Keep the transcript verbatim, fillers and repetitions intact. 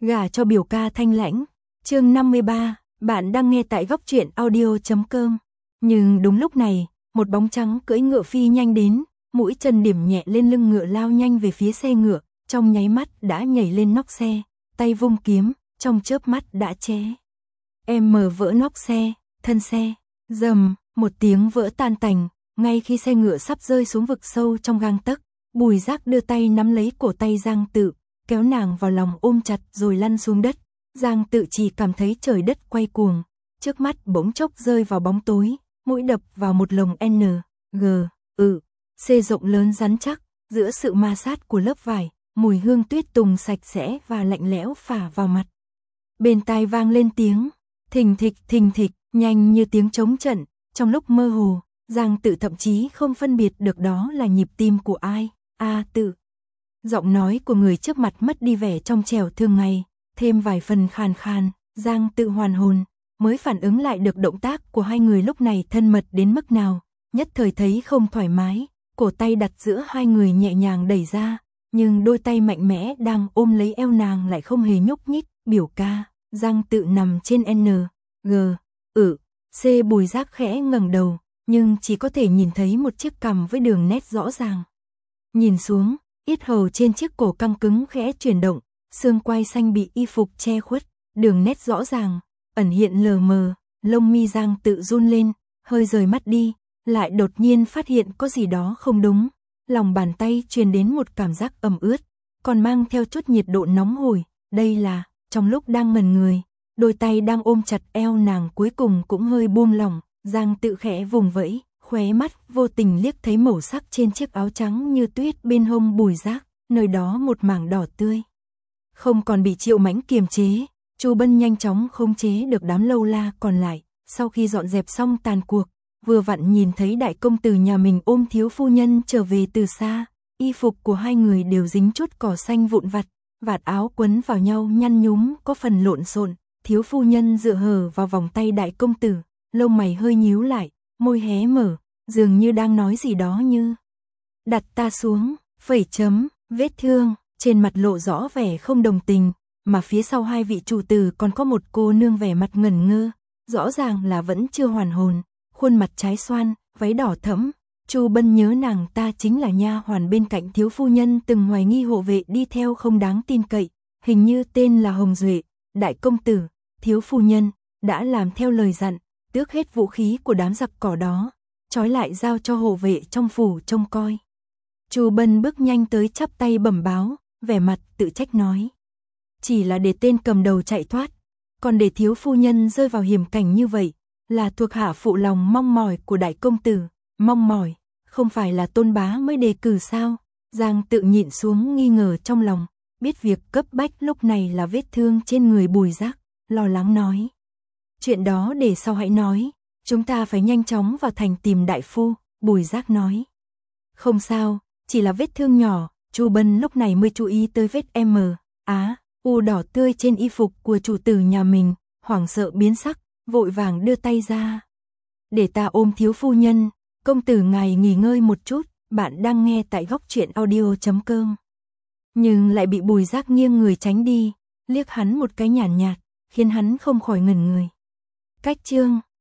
Gả cho biểu ca thanh lãnh. Chương năm mươi ba, bạn đang nghe tại góc truyện audio chấm com. Nhưng đúng lúc này, một bóng trắng cưỡi ngựa phi nhanh đến, mũi chân điểm nhẹ lên lưng ngựa lao nhanh về phía xe ngựa, trong nháy mắt đã nhảy lên nóc xe, tay vung kiếm, trong chớp mắt đã ché. Em mở vỡ nóc xe, thân xe, rầm, một tiếng vỡ tan tành, ngay khi xe ngựa sắp rơi xuống vực sâu trong gang tấc, Bùi Giác đưa tay nắm lấy cổ tay Giang Tự, kéo nàng vào lòng ôm chặt rồi lăn xuống đất. Giang Tự chỉ cảm thấy trời đất quay cuồng, trước mắt bỗng chốc rơi vào bóng tối, mũi đập vào một lồng N, G, ự, C rộng lớn rắn chắc, giữa sự ma sát của lớp vải, mùi hương tuyết tùng sạch sẽ và lạnh lẽo phả vào mặt. Bên tai vang lên tiếng thình thịch thình thịch, nhanh như tiếng trống trận, trong lúc mơ hồ, Giang Tự thậm chí không phân biệt được đó là nhịp tim của ai. A Tự. Giọng nói của người trước mặt mất đi vẻ trong trẻo thường ngày, thêm vài phần khàn khàn. Giang Tự hoàn hồn, mới phản ứng lại được động tác của hai người lúc này thân mật đến mức nào, nhất thời thấy không thoải mái, cổ tay đặt giữa hai người nhẹ nhàng đẩy ra, nhưng đôi tay mạnh mẽ đang ôm lấy eo nàng lại không hề nhúc nhích. Biểu ca. Giang Tự nằm trên N, G, ự, C. Bùi Giác khẽ ngẩng đầu, nhưng chỉ có thể nhìn thấy một chiếc cằm với đường nét rõ ràng. Nhìn xuống, yết hầu trên chiếc cổ căng cứng khẽ chuyển động, xương quai xanh bị y phục che khuất, đường nét rõ ràng, ẩn hiện lờ mờ, lông mi Giang Tự run lên, hơi rời mắt đi, lại đột nhiên phát hiện có gì đó không đúng, lòng bàn tay truyền đến một cảm giác ẩm ướt, còn mang theo chút nhiệt độ nóng hổi. Đây là, trong lúc đang ngẩn người, đôi tay đang ôm chặt eo nàng cuối cùng cũng hơi buông lỏng. Giang Tự khẽ vùng vẫy, khóe mắt vô tình liếc thấy màu sắc trên chiếc áo trắng như tuyết bên hông Bùi Giác, nơi đó một mảng đỏ tươi. Không còn bị Triệu Mãnh kiềm chế, Chu Bân nhanh chóng khống chế được đám lâu la còn lại, sau khi dọn dẹp xong tàn cuộc, vừa vặn nhìn thấy đại công tử nhà mình ôm thiếu phu nhân trở về từ xa, y phục của hai người đều dính chút cỏ xanh vụn vặt, vạt áo quấn vào nhau nhăn nhúm có phần lộn xộn, thiếu phu nhân dựa hờ vào vòng tay đại công tử, lông mày hơi nhíu lại, môi hé mở, dường như đang nói gì đó như đặt ta xuống, phẩy chấm, vết thương, trên mặt lộ rõ vẻ không đồng tình, mà phía sau hai vị chủ tử còn có một cô nương vẻ mặt ngẩn ngơ, rõ ràng là vẫn chưa hoàn hồn, khuôn mặt trái xoan, váy đỏ thẫm. Chu Bân nhớ nàng ta chính là nha hoàn bên cạnh thiếu phu nhân từng hoài nghi hộ vệ đi theo không đáng tin cậy, hình như tên là Hồng Duệ. Đại công tử, thiếu phu nhân đã làm theo lời dặn, tước hết vũ khí của đám giặc cỏ đó, trói lại giao cho hộ vệ trong phủ trông coi. Chu Bân bước nhanh tới chắp tay bẩm báo, vẻ mặt tự trách nói: chỉ là để tên cầm đầu chạy thoát, còn để thiếu phu nhân rơi vào hiểm cảnh như vậy, là thuộc hạ phụ lòng mong mỏi của đại công tử. Mong mỏi, không phải là Tôn bá mới đề cử sao? Giang Tự nhịn xuống nghi ngờ trong lòng, biết việc cấp bách lúc này là vết thương trên người Bùi Giác, lo lắng nói: chuyện đó để sau hãy nói, chúng ta phải nhanh chóng vào thành tìm đại phu. Bùi Giác nói: không sao, chỉ là vết thương nhỏ. Chu Bân lúc này mới chú ý tới vết M, Á, U đỏ tươi trên y phục của chủ tử nhà mình, hoảng sợ biến sắc, vội vàng đưa tay ra: để ta ôm thiếu phu nhân. Công tử ngài nghỉ ngơi một chút. Bạn đang nghe tại góc truyện audio chấm com. Nhưng lại bị Bùi Giác nghiêng người tránh đi, liếc hắn một cái nhàn nhạt, nhạt, khiến hắn không khỏi ngẩn người. Cách chương